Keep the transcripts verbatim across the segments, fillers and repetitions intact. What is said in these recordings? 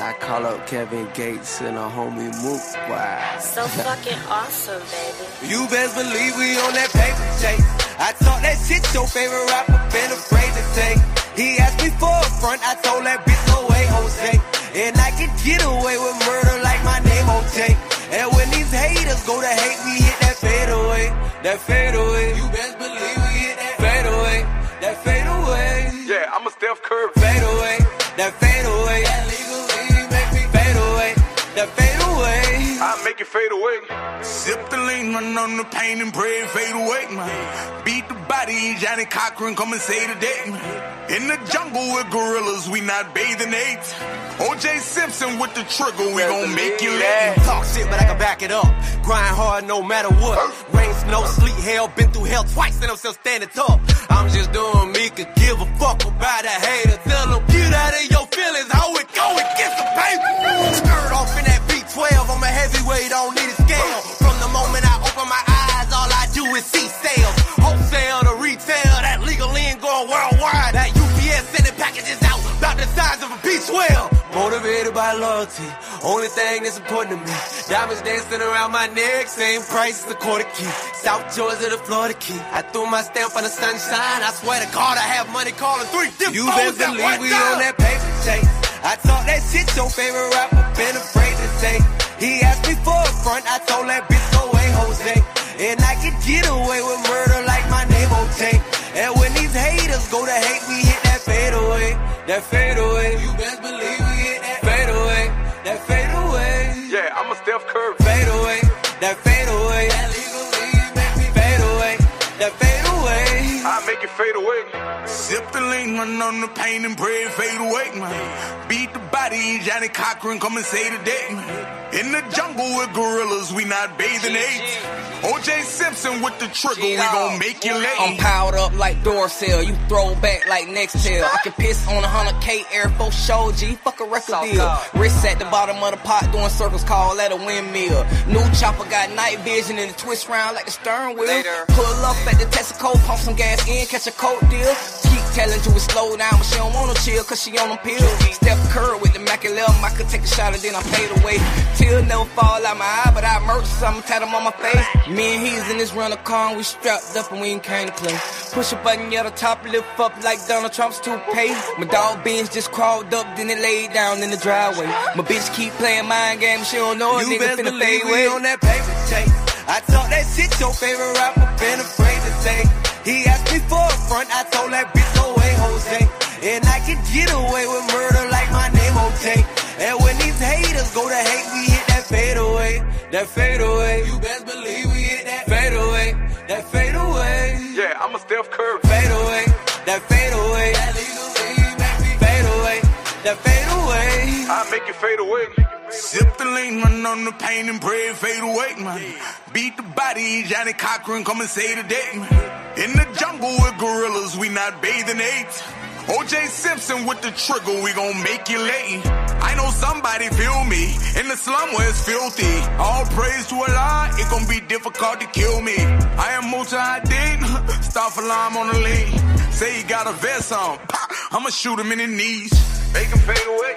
I call up Kevin Gates and a homie Mook. Wow. So fucking awesome, baby. You best believe we on that paper chase. I talk that shit your favorite rapper been afraid to take. He asked me for a front, I told that bitch no way, Jose. And I can get away with murder like my name O J. And when these haters go to hate, we hit that fade away. That fade away. You best believe we hit that fade away. That fade away. Yeah, I'm a Steph Curry. Fade away. That fade away. That legally make me fade away. That fade away. I make it fade away. Sip the lean, run on the pain and pray it fade away, man. Beat the body, Johnny Cochran, come and say today, man. In the jungle with gorillas, we not bathing apes. O J Simpson with the trigger, we gon' make you late. Talk shit, but I can back it up. Grind hard no matter what. Rain, snow, sleet, hell, been through hell twice and I'm still standing tall. I'm just doing me, could give a fuck about a hater. Tell them, get out of your feelings, how it go and get some paper. Skirt off in that B twelve, I'm a heavyweight, don't need a scale. From the moment I open my eyes, all I do is see sales. Wholesale to retail, that legal in going worldwide. That U P S sending packages out, about the size of a B twelve. Motivated by loyalty, only thing that's important to me. Diamonds dancing around my neck, same price as the quarter key. South Georgia to Florida key. I threw my stamp on the sunshine. I swear to God, I have money calling three different You best believe we on that paper chase. I talk that shit your favorite rapper been afraid to say. He asked me for a front, I told that bitch no way, Jose. And I can get away with murder like my name O J. And when these haters go to hate, we hit that fade away. That fade away. You best believe we hit that fade away. That fade away. Yeah, I'm a Steph Curry. Fade away. That fade away. That legally make me fade away. That fade away. I make it fade away. Sip the lean, run on the pain and pray it fade away, man. Beat the body, Johnny Cochran, come and say today, man. In the jungle with gorillas, we not bathing apes. O J Simpson with the trigger, we gon' make you late. I'm powered up like Dorsell, you throw back like Nextel. I can piss on a hundred K Air Force show, G, fuck a record deal. Wrist at the bottom of the pot, doing circles, call that a windmill. New chopper got night vision and the twist round like the stern wheel. Pull up at the Texaco, pump some gas in, catch a coat deal. Keep telling to it slow down, but she don't wanna chill, cause she on them pills. Steph Curry with the Machiavelli, I could take a shot and then I fade away. Tears never fall out my eye, but I murder something, tat them on my face. Me and he's in this rental car, we strapped up and we ain't came to play. Push a button, yeah, the top lift up like Donald Trump's toupee. My dog Benz just crawled up, then it laid down in the driveway. My bitch keep playing mind games, she don't know a you nigga finna fade we away. On that paper chase. I talk that shit your favorite rapper been afraid to say. He asked me for a front, I told that bitch no way, Jose. And I can get away with murder like my name O J. And when these haters go to hate, we hit that fade away. That fade away. You best believe we hit that fade away. That fade away. Yeah, I'm a Steph Curry. Fade away. That fade away. That legally make me fade away. That fade away. I make it fade away. Sip the lean, run on the pain and pray it fade away, man. Beat the body, Johnny Cochran, come and say today, man. In the jungle with gorillas, we not bathing apes. O J Simpson with the trigger, we gon' make you late. I know somebody feel me, in the slum where it's filthy. All praise to Allah, it gon' be difficult to kill me. I am Mujahideen, start alarm on the lean. Say he got a vest on, I'ma shoot him in the knees. Make him fade away.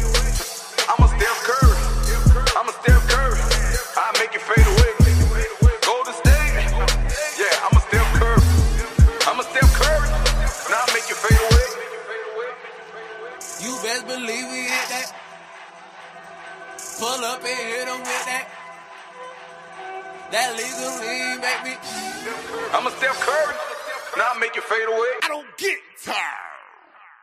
I'm a Steph Curry. I'm a Steph Curry. I make it fade away. Golden State. Yeah, I'm a Steph Curry. I'm a Steph Curry. Now I make it fade away. You best believe we hit that. Pull up and hit him with that. That legally make me. I'm a Steph Curry. Now I make it fade away. I don't get tired.